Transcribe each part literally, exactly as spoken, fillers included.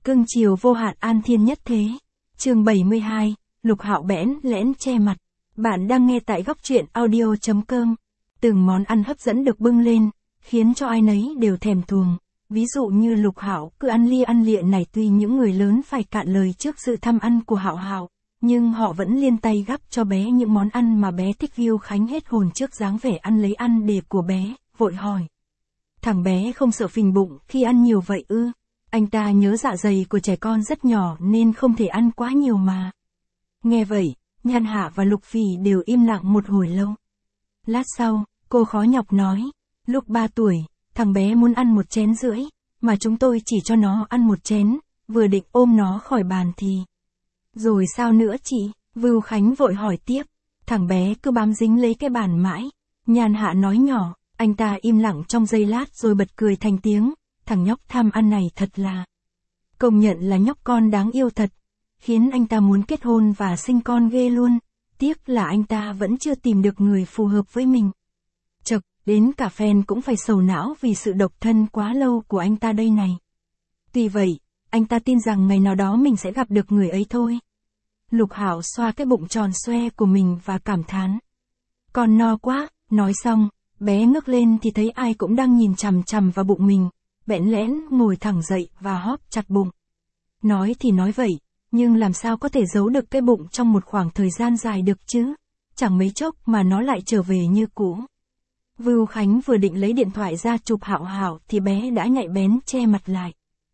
Cưng chiều vô hạn an thiên nhất thế. Chương bảy mươi hai, Lục Hạo bẽn lẽn che mặt. Bạn đang nghe tại góc truyện audio chấm com. Từng món ăn hấp dẫn được bưng lên, khiến cho ai nấy đều thèm thuồng. Ví dụ như Lục Hạo cứ ăn lia ăn lịa này, tuy những người lớn phải cạn lời trước sự tham ăn của Hạo Hạo, nhưng họ vẫn liên tay gắp cho bé những món ăn mà bé thích. Viu Khánh hết hồn trước dáng vẻ ăn lấy ăn để của bé, vội hỏi. Thằng bé không sợ phình bụng khi ăn nhiều vậy ư? Anh ta nhớ dạ dày của trẻ con rất nhỏ nên không thể ăn quá nhiều mà. Nghe vậy, Nhan Hạ và Lục Phỉ đều im lặng một hồi lâu. Lát sau, cô khó nhọc nói, lúc ba tuổi, thằng bé muốn ăn một chén rưỡi, mà chúng tôi chỉ cho nó ăn một chén, vừa định ôm nó khỏi bàn thì... Rồi sao nữa chị? Viu Khánh vội hỏi tiếp. Thằng bé cứ bám dính lấy cái bàn mãi. Nhan Hạ nói nhỏ, anh ta im lặng trong giây lát rồi bật cười thành tiếng. Thằng nhóc tham ăn này thật là... Công nhận là nhóc con đáng yêu thật. Khiến anh ta muốn kết hôn và sinh con ghê luôn. Tiếc là anh ta vẫn chưa tìm được người phù hợp với mình. Chật, đến cả fan cũng phải sầu não vì sự độc thân quá lâu của anh ta đây này. Tuy vậy, anh ta tin rằng ngày nào đó mình sẽ gặp được người ấy thôi. Lục Hạo xoa cái bụng tròn xoe của mình và cảm thán. Con no quá, nói xong, bé ngước lên thì thấy ai cũng đang nhìn chằm chằm vào bụng mình, bẽn lẽn ngồi thẳng dậy và hóp chặt bụng. Nói thì nói vậy, nhưng làm sao có thể giấu được cái bụng trong một khoảng thời gian dài được chứ? Chẳng mấy chốc mà nó lại trở về như cũ. Viu Khánh vừa định lấy điện thoại ra chụp Hạo Hạo thì bé đã nhạy bén che mặt lại.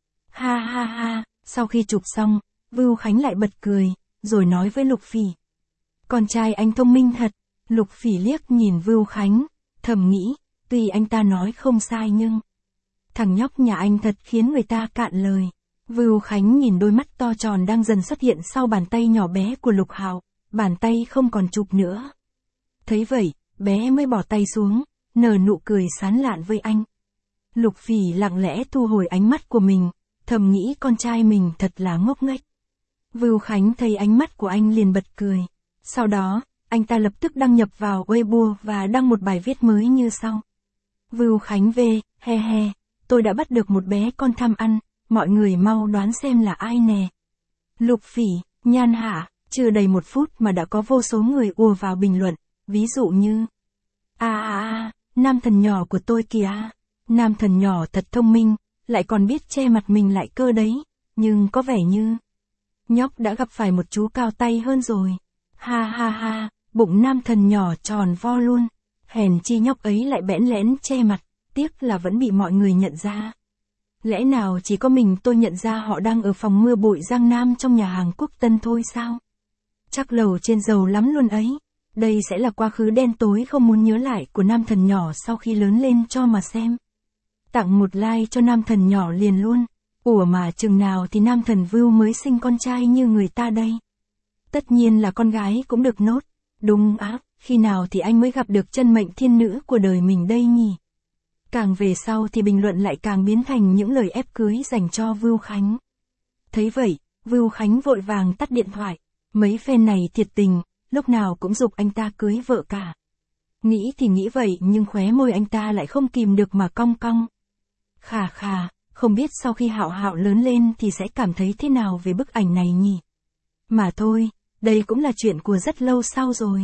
Ha ha ha, sau khi chụp xong, Viu Khánh lại bật cười, rồi nói với Lục Phỉ. Con trai anh thông minh thật. Lục Phỉ liếc nhìn Viu Khánh, thầm nghĩ, tuy anh ta nói không sai nhưng... Thằng nhóc nhà anh thật khiến người ta cạn lời. Viu Khánh nhìn đôi mắt to tròn đang dần xuất hiện sau bàn tay nhỏ bé của Lục Hạo, bàn tay không còn chụp nữa. Thấy vậy, bé mới bỏ tay xuống, nở nụ cười sán lạn với anh. Lục Phỉ lặng lẽ thu hồi ánh mắt của mình, thầm nghĩ con trai mình thật là ngốc nghếch. Viu Khánh thấy ánh mắt của anh liền bật cười. Sau đó, anh ta lập tức đăng nhập vào Weibo và đăng một bài viết mới như sau. Viu Khánh về, he he, tôi đã bắt được một bé con tham ăn, mọi người mau đoán xem là ai nè. Lục Phỉ, Nhan Hạ, chưa đầy một phút mà đã có vô số người ùa vào bình luận, ví dụ như a a a, nam thần nhỏ của tôi kìa, nam thần nhỏ thật thông minh, lại còn biết che mặt mình lại cơ đấy, nhưng có vẻ như nhóc đã gặp phải một chú cao tay hơn rồi. Ha ha ha, bụng nam thần nhỏ tròn vo luôn, hèn chi nhóc ấy lại bẽn lẽn che mặt, tiếc là vẫn bị mọi người nhận ra. Lẽ nào chỉ có mình tôi nhận ra họ đang ở phòng mưa bụi Giang Nam trong nhà hàng Quốc Tân thôi sao? Chắc lầu trên giàu lắm luôn ấy. Đây sẽ là quá khứ đen tối không muốn nhớ lại của nam thần nhỏ sau khi lớn lên cho mà xem. Tặng một like cho nam thần nhỏ liền luôn. Ủa mà chừng nào thì nam thần Viu mới sinh con trai như người ta đây? Tất nhiên là con gái cũng được nốt. Đúng á, khi nào thì anh mới gặp được chân mệnh thiên nữ của đời mình đây nhỉ? Càng về sau thì bình luận lại càng biến thành những lời ép cưới dành cho Viu Khánh. Thấy vậy, Viu Khánh vội vàng tắt điện thoại. Mấy fan này thiệt tình, lúc nào cũng giục anh ta cưới vợ cả. Nghĩ thì nghĩ vậy nhưng khóe môi anh ta lại không kìm được mà cong cong. Khà khà, không biết sau khi Hạo Hạo lớn lên thì sẽ cảm thấy thế nào về bức ảnh này nhỉ? Mà thôi, đây cũng là chuyện của rất lâu sau rồi.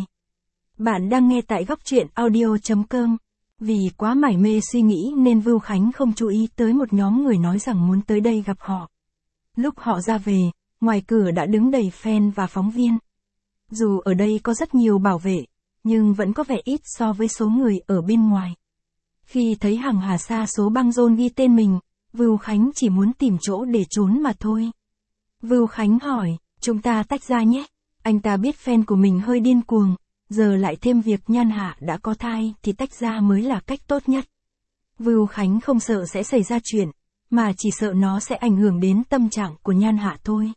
Bạn đang nghe tại góc truyện audio chấm com. Vì quá mải mê suy nghĩ nên Viu Khánh không chú ý tới một nhóm người nói rằng muốn tới đây gặp họ. Lúc họ ra về, ngoài cửa đã đứng đầy fan và phóng viên. Dù ở đây có rất nhiều bảo vệ, nhưng vẫn có vẻ ít so với số người ở bên ngoài. Khi thấy hàng hà sa số băng rôn ghi tên mình, Viu Khánh chỉ muốn tìm chỗ để trốn mà thôi. Viu Khánh hỏi, chúng ta tách ra nhé. Anh ta biết fan của mình hơi điên cuồng, giờ lại thêm việc Nhan Hạ đã có thai thì tách ra mới là cách tốt nhất. Viu Khánh không sợ sẽ xảy ra chuyện, mà chỉ sợ nó sẽ ảnh hưởng đến tâm trạng của Nhan Hạ thôi.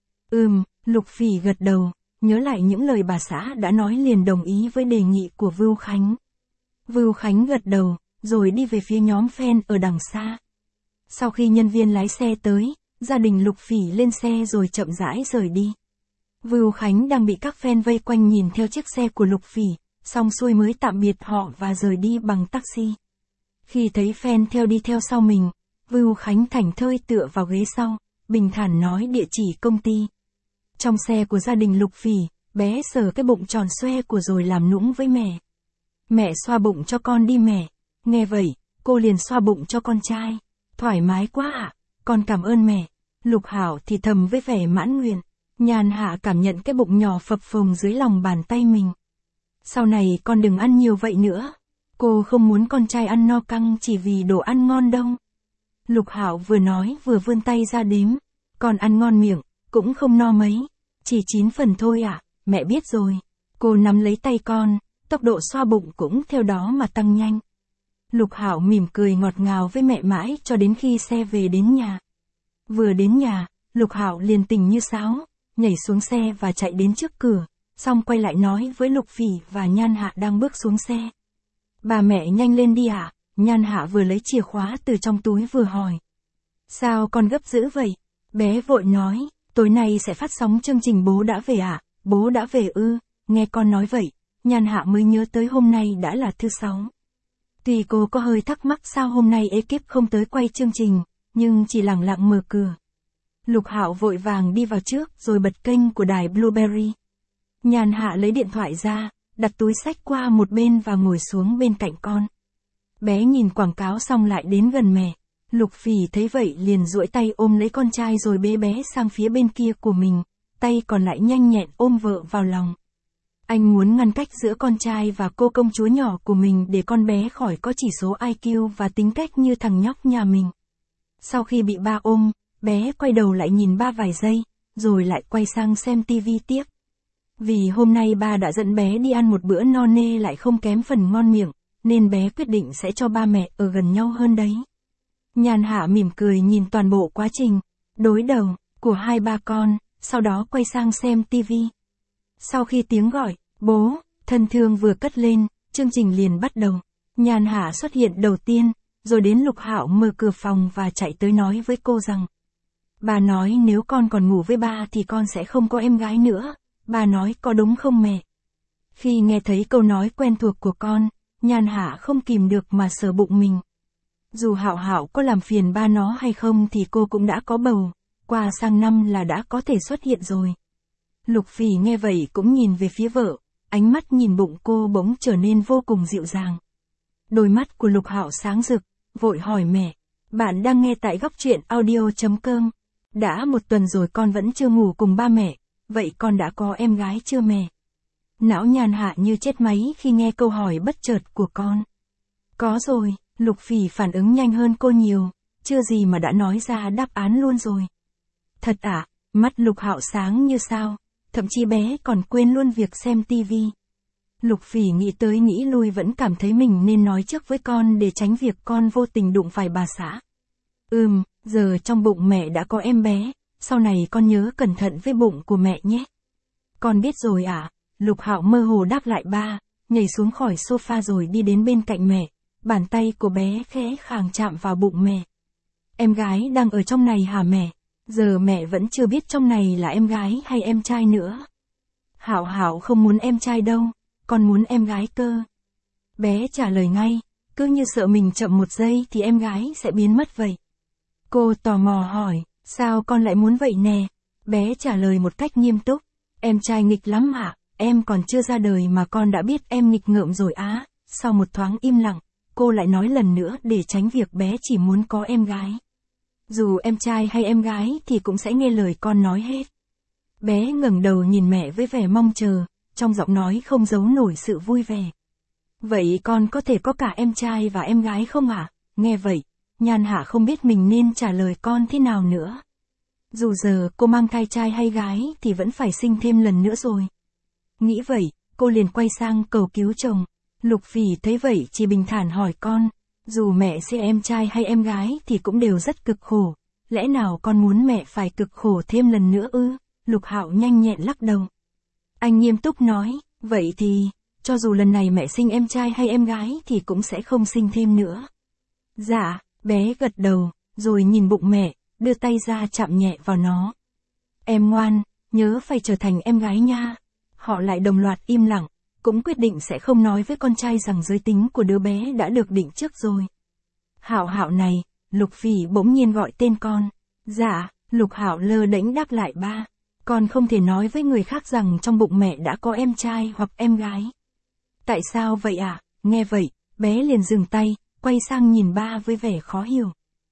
Ừm, Lục Phỉ gật đầu, nhớ lại những lời bà xã đã nói liền đồng ý với đề nghị của Viu Khánh. Viu Khánh gật đầu, rồi đi về phía nhóm fan ở đằng xa. Sau khi nhân viên lái xe tới, gia đình Lục Phỉ lên xe rồi chậm rãi rời đi. Viu Khánh đang bị các fan vây quanh nhìn theo chiếc xe của Lục Phỉ, xong xuôi mới tạm biệt họ và rời đi bằng taxi. Khi thấy fan theo đi theo sau mình, Viu Khánh thảnh thơi tựa vào ghế sau, bình thản nói địa chỉ công ty. Trong xe của gia đình Lục Phỉ, bé sờ cái bụng tròn xoe của rồi làm nũng với mẹ. Mẹ xoa bụng cho con đi mẹ. Nghe vậy, cô liền xoa bụng cho con trai. Thoải mái quá ạ, con cảm ơn mẹ. Lục Hạo thì thầm với vẻ mãn nguyện. Nhàn Hạ cảm nhận cái bụng nhỏ phập phồng dưới lòng bàn tay mình. Sau này con đừng ăn nhiều vậy nữa. Cô không muốn con trai ăn no căng chỉ vì đồ ăn ngon đâu. Lục Hạo vừa nói vừa vươn tay ra đếm. Con ăn ngon miệng, cũng không no mấy. Chỉ chín phần thôi ạ, à, mẹ biết rồi. Cô nắm lấy tay con, tốc độ xoa bụng cũng theo đó mà tăng nhanh. Lục Hạo mỉm cười ngọt ngào với mẹ mãi cho đến khi xe về đến nhà. Vừa đến nhà, Lục Hạo liền tỉnh như sáo, nhảy xuống xe và chạy đến trước cửa, xong quay lại nói với Lục Phỉ và Nhan Hạ đang bước xuống xe. Bà mẹ nhanh lên đi ạ, à? Nhan Hạ vừa lấy chìa khóa từ trong túi vừa hỏi. Sao con gấp dữ vậy? Bé vội nói, tối nay sẽ phát sóng chương trình Bố đã về ạ, à? Bố đã về ư, nghe con nói vậy, Nhan Hạ mới nhớ tới hôm nay đã là thứ sáu. Tuy cô có hơi thắc mắc sao hôm nay ekip không tới quay chương trình, nhưng chỉ lặng lặng mở cửa. Lục Hạo vội vàng đi vào trước rồi bật kênh của đài Blueberry. Nhan Hạ lấy điện thoại ra, đặt túi xách qua một bên và ngồi xuống bên cạnh con. Bé nhìn quảng cáo xong lại đến gần mẹ. Lục Phỉ thấy vậy liền duỗi tay ôm lấy con trai rồi bế bé sang phía bên kia của mình, tay còn lại nhanh nhẹn ôm vợ vào lòng. Anh muốn ngăn cách giữa con trai và cô công chúa nhỏ của mình để con bé khỏi có chỉ số i kiu và tính cách như thằng nhóc nhà mình. Sau khi bị ba ôm, bé quay đầu lại nhìn ba vài giây, rồi lại quay sang xem tivi tiếp. Vì hôm nay ba đã dẫn bé đi ăn một bữa no nê lại không kém phần ngon miệng, nên bé quyết định sẽ cho ba mẹ ở gần nhau hơn đấy. Nhan Hạ mỉm cười nhìn toàn bộ quá trình đối đầu của hai ba con, sau đó quay sang xem tivi. Sau khi tiếng gọi, bố, thân thương vừa cất lên, chương trình liền bắt đầu. Nhan Hạ xuất hiện đầu tiên, rồi đến Lục Hạo mở cửa phòng và chạy tới nói với cô rằng. Bà nói nếu con còn ngủ với ba thì con sẽ không có em gái nữa, bà nói có đúng không mẹ? Khi nghe thấy câu nói quen thuộc của con, Nhan Hạ không kìm được mà sờ bụng mình. Dù Hạo Hạo có làm phiền ba nó hay không thì cô cũng đã có bầu, qua sang năm là đã có thể xuất hiện rồi. Lục Phỉ nghe vậy cũng nhìn về phía vợ, ánh mắt nhìn bụng cô bỗng trở nên vô cùng dịu dàng. Đôi mắt của Lục Hạo sáng rực, vội hỏi mẹ, bạn đang nghe tại góc truyện audio chấm com. Đã một tuần rồi con vẫn chưa ngủ cùng ba mẹ, vậy con đã có em gái chưa mẹ? Não Nhan Hạ như chết máy khi nghe câu hỏi bất chợt của con. Có rồi, Lục Phỉ phản ứng nhanh hơn cô nhiều, chưa gì mà đã nói ra đáp án luôn rồi. Thật ạ, à? Mắt Lục Hạo sáng như sao, thậm chí bé còn quên luôn việc xem tivi. Lục Phỉ nghĩ tới nghĩ lui vẫn cảm thấy mình nên nói trước với con để tránh việc con vô tình đụng phải bà xã. Ừm, giờ trong bụng mẹ đã có em bé, sau này con nhớ cẩn thận với bụng của mẹ nhé. Con biết rồi ạ, à? Lục Hạo mơ hồ đáp lại ba, nhảy xuống khỏi sofa rồi đi đến bên cạnh mẹ, bàn tay của bé khẽ khàng chạm vào bụng mẹ. Em gái đang ở trong này hả mẹ? Giờ mẹ vẫn chưa biết trong này là em gái hay em trai nữa. Hạo Hạo không muốn em trai đâu, con muốn em gái cơ. Bé trả lời ngay, cứ như sợ mình chậm một giây thì em gái sẽ biến mất vậy. Cô tò mò hỏi, sao con lại muốn vậy nè? Bé trả lời một cách nghiêm túc, em trai nghịch lắm ạ, em còn chưa ra đời mà con đã biết em nghịch ngợm rồi á. Sau một thoáng im lặng, cô lại nói lần nữa để tránh việc bé chỉ muốn có em gái. Dù em trai hay em gái thì cũng sẽ nghe lời con nói hết. Bé ngẩng đầu nhìn mẹ với vẻ mong chờ, trong giọng nói không giấu nổi sự vui vẻ. Vậy con có thể có cả em trai và em gái không ạ? À? Nghe vậy, Nhan Hạ không biết mình nên trả lời con thế nào nữa. Dù giờ cô mang thai trai hay gái thì vẫn phải sinh thêm lần nữa rồi. Nghĩ vậy, cô liền quay sang cầu cứu chồng. Lục Phỉ thấy vậy chỉ bình thản hỏi con, dù mẹ sẽ em trai hay em gái thì cũng đều rất cực khổ, lẽ nào con muốn mẹ phải cực khổ thêm lần nữa ư? Lục Hạo nhanh nhẹn lắc đầu. Anh nghiêm túc nói, vậy thì, cho dù lần này mẹ sinh em trai hay em gái thì cũng sẽ không sinh thêm nữa. Dạ, bé gật đầu, rồi nhìn bụng mẹ, đưa tay ra chạm nhẹ vào nó. Em ngoan, nhớ phải trở thành em gái nha. Họ lại đồng loạt im lặng, cũng quyết định sẽ không nói với con trai rằng giới tính của đứa bé đã được định trước rồi. Hạo Hạo này, Lục Phỉ bỗng nhiên gọi tên con. Dạ, Lục Hạo lơ đễnh đáp lại ba. Con không thể nói với người khác rằng trong bụng mẹ đã có em trai hoặc em gái. Tại sao vậy ạ? À? Nghe vậy, bé liền dừng tay, quay sang nhìn ba với vẻ khó hiểu.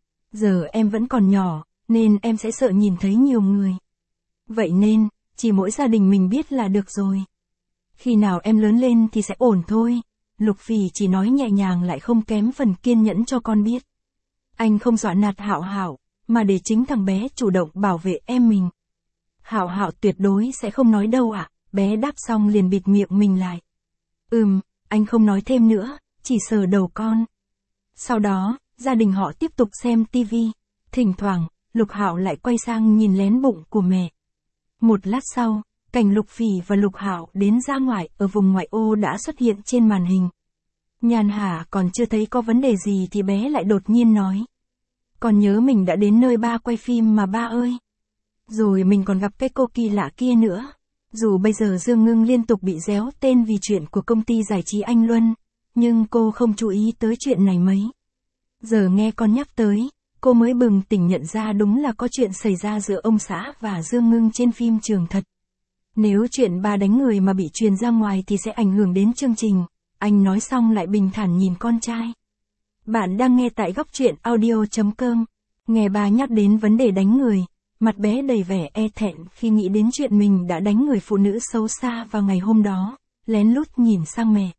Giờ em vẫn còn nhỏ, nên em sẽ sợ nhìn thấy nhiều người. Vậy nên, chỉ mỗi gia đình mình biết là được rồi. Khi nào em lớn lên thì sẽ ổn thôi. Lục Phỉ chỉ nói nhẹ nhàng lại không kém phần kiên nhẫn cho con biết. Anh không dọa nạt Hạo Hạo, mà để chính thằng bé chủ động bảo vệ em mình. Hạo Hạo tuyệt đối sẽ không nói đâu ạ. À? Bé đáp xong liền bịt miệng mình lại. Ừm, anh không nói thêm nữa, chỉ sờ đầu con. Sau đó, gia đình họ tiếp tục xem tivi. Thỉnh thoảng, Lục Hạo lại quay sang nhìn lén bụng của mẹ. Một lát sau, cảnh Lục Phỉ và Lục Hạo đến ra ngoài ở vùng ngoại ô đã xuất hiện trên màn hình. Nhàn Hà còn chưa thấy có vấn đề gì thì bé lại đột nhiên nói. Con nhớ mình đã đến nơi ba quay phim mà ba ơi. Rồi mình còn gặp cái cô kỳ lạ kia nữa. Dù bây giờ Dương Ngưng liên tục bị réo tên vì chuyện của công ty giải trí Anh Luân, nhưng cô không chú ý tới chuyện này mấy. Giờ nghe con nhắc tới, cô mới bừng tỉnh nhận ra đúng là có chuyện xảy ra giữa ông xã và Dương Ngưng trên phim trường thật. Nếu chuyện ba đánh người mà bị truyền ra ngoài thì sẽ ảnh hưởng đến chương trình. Anh nói xong lại bình thản nhìn con trai. Bạn đang nghe tại góc truyện audio chấm com. Nghe bà nhắc đến vấn đề đánh người, mặt bé đầy vẻ e thẹn khi nghĩ đến chuyện mình đã đánh người phụ nữ xấu xa vào ngày hôm đó, lén lút nhìn sang mẹ.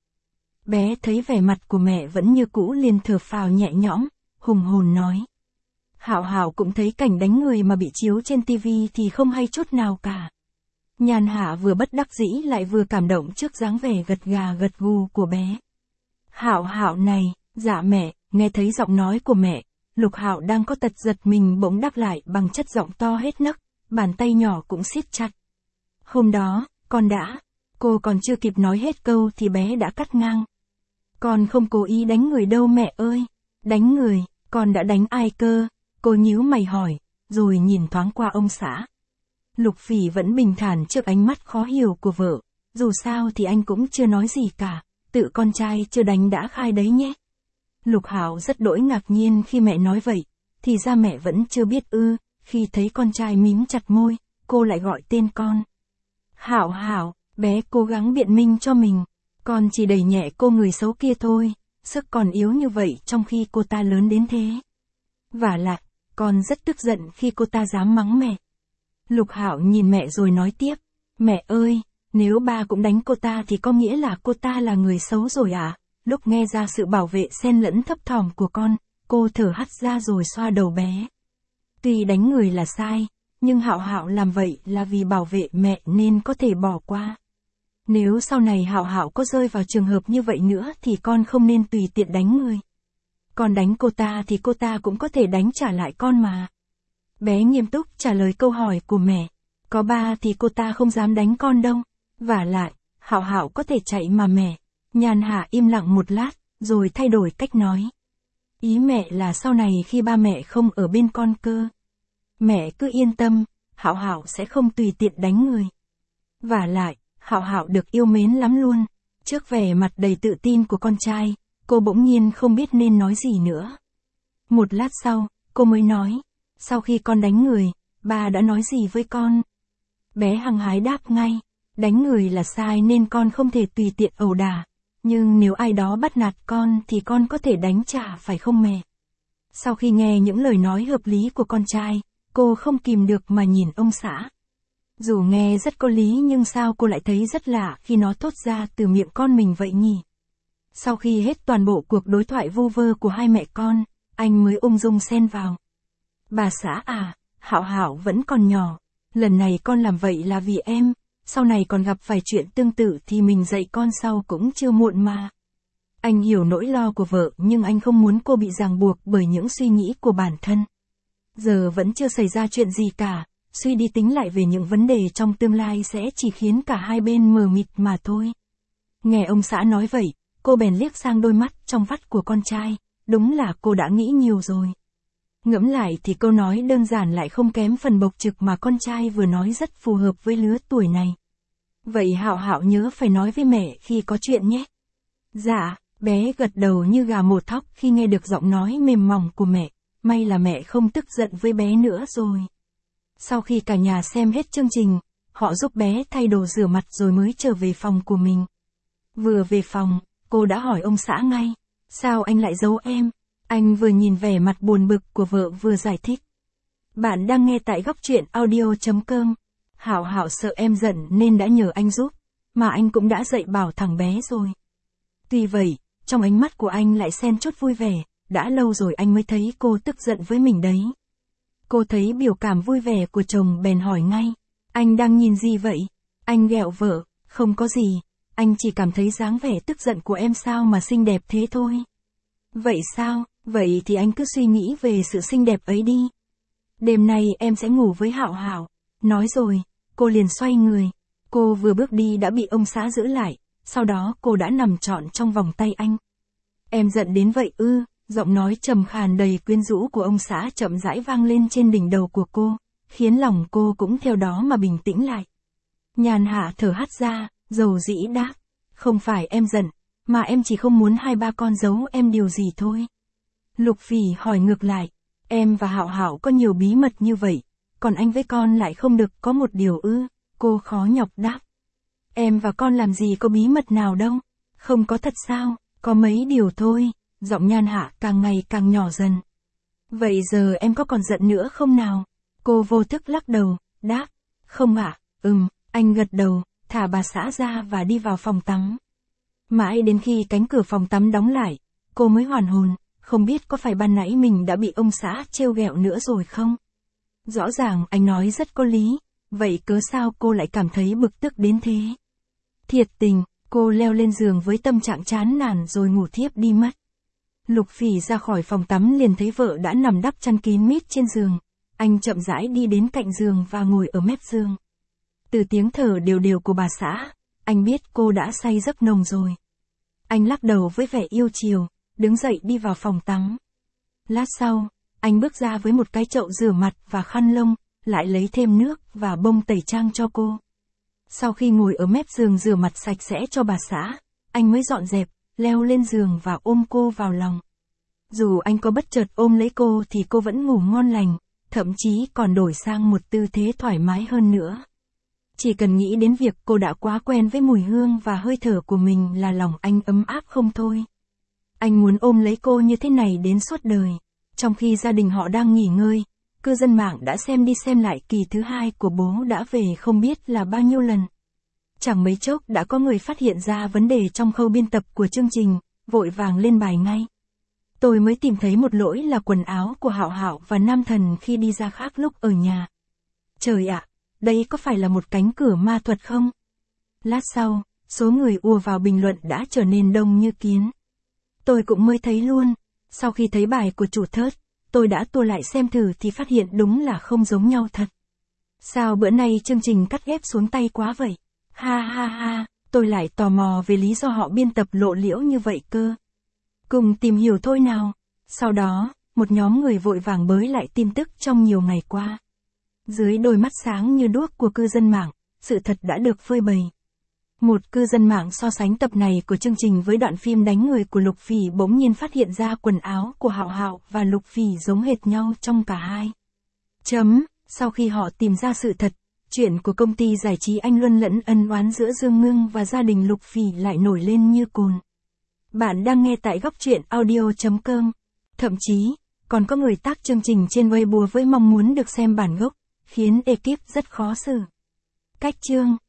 Bé thấy vẻ mặt của mẹ vẫn như cũ liền thở phào nhẹ nhõm, hùng hồn nói. Hạo Hạo cũng thấy cảnh đánh người mà bị chiếu trên tivi thì không hay chút nào cả. Nhàn Hạ vừa bất đắc dĩ lại vừa cảm động trước dáng vẻ gật gà gật gù của bé. Hạo Hạo này, dạ mẹ, nghe thấy giọng nói của mẹ, Lục Hạo đang có tật giật mình bỗng đáp lại bằng chất giọng to hết nấc, bàn tay nhỏ cũng siết chặt. Hôm đó, con đã, cô còn chưa kịp nói hết câu thì bé đã cắt ngang. Con không cố ý đánh người đâu mẹ ơi, đánh người, con đã đánh ai cơ, cô nhíu mày hỏi, rồi nhìn thoáng qua ông xã. Lục Phỉ vẫn bình thản trước ánh mắt khó hiểu của vợ, dù sao thì anh cũng chưa nói gì cả, tự con trai chưa đánh đã khai đấy nhé. Lục Hạo rất đỗi ngạc nhiên khi mẹ nói vậy, thì ra mẹ vẫn chưa biết ư, khi thấy con trai mím chặt môi, cô lại gọi tên con. Hạo Hạo, bé cố gắng biện minh cho mình, con chỉ đẩy nhẹ cô người xấu kia thôi, sức còn yếu như vậy trong khi cô ta lớn đến thế. Vả lại, con rất tức giận khi cô ta dám mắng mẹ. Lục Hạo nhìn mẹ rồi nói tiếp, mẹ ơi, nếu ba cũng đánh cô ta thì có nghĩa là cô ta là người xấu rồi à? Lúc nghe ra sự bảo vệ xen lẫn thấp thỏm của con, cô thở hắt ra rồi xoa đầu bé. Tuy đánh người là sai, nhưng Hạo Hạo làm vậy là vì bảo vệ mẹ nên có thể bỏ qua. Nếu sau này Hạo Hạo có rơi vào trường hợp như vậy nữa thì con không nên tùy tiện đánh người. Con đánh cô ta thì cô ta cũng có thể đánh trả lại con mà. Bé nghiêm túc trả lời câu hỏi của mẹ. Có ba thì cô ta không dám đánh con đâu. Vả lại, Hạo Hạo có thể chạy mà mẹ. Nhàn Hạ im lặng một lát, rồi thay đổi cách nói. Ý mẹ là sau này khi ba mẹ không ở bên con cơ. Mẹ cứ yên tâm, Hạo Hạo sẽ không tùy tiện đánh người. Vả lại, Hạo Hạo được yêu mến lắm luôn. Trước vẻ mặt đầy tự tin của con trai, cô bỗng nhiên không biết nên nói gì nữa. Một lát sau, cô mới nói. Sau khi con đánh người, ba đã nói gì với con? Bé hăng hái đáp ngay. Đánh người là sai nên con không thể tùy tiện ẩu đả. Nhưng nếu ai đó bắt nạt con thì con có thể đánh trả phải không mẹ? Sau khi nghe những lời nói hợp lý của con trai, cô không kìm được mà nhìn ông xã. Dù nghe rất có lý nhưng sao cô lại thấy rất lạ khi nó thốt ra từ miệng con mình vậy nhỉ? Sau khi hết toàn bộ cuộc đối thoại vu vơ của hai mẹ con, anh mới ung dung xen vào. Bà xã à, Hạo Hạo vẫn còn nhỏ. Lần này con làm vậy là vì em, sau này còn gặp phải chuyện tương tự thì mình dạy con sau cũng chưa muộn mà. Anh hiểu nỗi lo của vợ nhưng anh không muốn cô bị ràng buộc bởi những suy nghĩ của bản thân. Giờ vẫn chưa xảy ra chuyện gì cả, suy đi tính lại về những vấn đề trong tương lai sẽ chỉ khiến cả hai bên mờ mịt mà thôi. Nghe ông xã nói vậy, cô bèn liếc sang đôi mắt trong vắt của con trai, đúng là cô đã nghĩ nhiều rồi. Ngẫm lại thì câu nói đơn giản lại không kém phần bộc trực mà con trai vừa nói rất phù hợp với lứa tuổi này. Vậy Hạo Hạo nhớ phải nói với mẹ khi có chuyện nhé. Dạ, bé gật đầu như gà mổ thóc khi nghe được giọng nói mềm mỏng của mẹ, may là mẹ không tức giận với bé nữa rồi. Sau khi cả nhà xem hết chương trình, họ giúp bé thay đồ rửa mặt rồi mới trở về phòng của mình. Vừa về phòng, cô đã hỏi ông xã ngay. Sao anh lại giấu em? Anh vừa nhìn vẻ mặt buồn bực của vợ vừa giải thích. Bạn đang nghe tại góc truyện audio chấm com. Hảo Hảo sợ em giận nên đã nhờ anh giúp, mà anh cũng đã dạy bảo thằng bé rồi. Tuy vậy, trong ánh mắt của anh lại xen chút vui vẻ, đã lâu rồi anh mới thấy cô tức giận với mình đấy. Cô thấy biểu cảm vui vẻ của chồng bèn hỏi ngay. Anh đang nhìn gì vậy? Anh ghẹo vợ, không có gì, anh chỉ cảm thấy dáng vẻ tức giận của em sao mà xinh đẹp thế thôi. Vậy sao? Vậy thì anh cứ suy nghĩ về sự xinh đẹp ấy đi. Đêm nay em sẽ ngủ với Hảo Hảo. Nói rồi, cô liền xoay người. Cô vừa bước đi đã bị ông xã giữ lại, sau đó cô đã nằm trọn trong vòng tay anh. Em giận đến vậy ư? Giọng nói trầm khàn đầy quyến rũ của ông xã chậm rãi vang lên trên đỉnh đầu của cô, khiến lòng cô cũng theo đó mà bình tĩnh lại. Nhàn Hạ thở hắt ra, dầu dĩ đáp. Không phải em giận, mà em chỉ không muốn hai ba con giấu em điều gì thôi. Lục Phỉ hỏi ngược lại. Em và Hảo Hảo có nhiều bí mật như vậy, còn anh với con lại không được có một điều ư? Cô khó nhọc đáp. Em và con làm gì có bí mật nào đâu. Không có thật sao? Có mấy điều thôi. Giọng Nhan Hạ càng ngày càng nhỏ dần. Vậy giờ em có còn giận nữa không nào? Cô vô thức lắc đầu, đáp. Không ạ, à? Ừm, anh gật đầu, thả bà xã ra và đi vào phòng tắm. Mãi đến khi cánh cửa phòng tắm đóng lại, cô mới hoàn hồn, không biết có phải ban nãy mình đã bị ông xã trêu ghẹo nữa rồi không? Rõ ràng anh nói rất có lý, vậy cớ sao cô lại cảm thấy bực tức đến thế? Thiệt tình, cô leo lên giường với tâm trạng chán nản rồi ngủ thiếp đi mất. Lục Phỉ ra khỏi phòng tắm liền thấy vợ đã nằm đắp chăn kín mít trên giường. Anh chậm rãi đi đến cạnh giường và ngồi ở mép giường. Từ tiếng thở đều đều của bà xã, anh biết cô đã say giấc nồng rồi. Anh lắc đầu với vẻ yêu chiều, đứng dậy đi vào phòng tắm. Lát sau, anh bước ra với một cái chậu rửa mặt và khăn lông, lại lấy thêm nước và bông tẩy trang cho cô. Sau khi ngồi ở mép giường rửa mặt sạch sẽ cho bà xã, anh mới dọn dẹp, leo lên giường và ôm cô vào lòng. Dù anh có bất chợt ôm lấy cô thì cô vẫn ngủ ngon lành, thậm chí còn đổi sang một tư thế thoải mái hơn nữa. Chỉ cần nghĩ đến việc cô đã quá quen với mùi hương và hơi thở của mình là lòng anh ấm áp không thôi. Anh muốn ôm lấy cô như thế này đến suốt đời. Trong khi gia đình họ đang nghỉ ngơi, cư dân mạng đã xem đi xem lại kỳ thứ hai của Bố Đã Về không biết là bao nhiêu lần. Chẳng mấy chốc đã có người phát hiện ra vấn đề trong khâu biên tập của chương trình, vội vàng lên bài ngay. Tôi mới tìm thấy một lỗi là quần áo của Hảo Hảo và Nam Thần khi đi ra khác lúc ở nhà. Trời ạ, đây có phải là một cánh cửa ma thuật không? Lát sau, số người ùa vào bình luận đã trở nên đông như kiến. Tôi cũng mới thấy luôn, sau khi thấy bài của chủ thớt, tôi đã tua lại xem thử thì phát hiện đúng là không giống nhau thật. Sao bữa nay chương trình cắt ghép xuống tay quá vậy? Ha ha ha, tôi lại tò mò về lý do họ biên tập lộ liễu như vậy cơ. Cùng tìm hiểu thôi nào. Sau đó, một nhóm người vội vàng bới lại tin tức trong nhiều ngày qua. Dưới đôi mắt sáng như đuốc của cư dân mạng, sự thật đã được phơi bày. Một cư dân mạng so sánh tập này của chương trình với đoạn phim đánh người của Lục Phỉ bỗng nhiên phát hiện ra quần áo của Hảo Hảo và Lục Phỉ giống hệt nhau trong cả hai. Chấm, sau khi họ tìm ra sự thật, chuyện của công ty giải trí Anh Luân lẫn ân oán giữa Dương Ngưng và gia đình Lục Phỉ lại nổi lên như cồn. Bạn đang nghe tại góc truyện audio chấm com. Thậm chí, còn có người tác chương trình trên Weibo với mong muốn được xem bản gốc, khiến ekip rất khó xử. Cách chương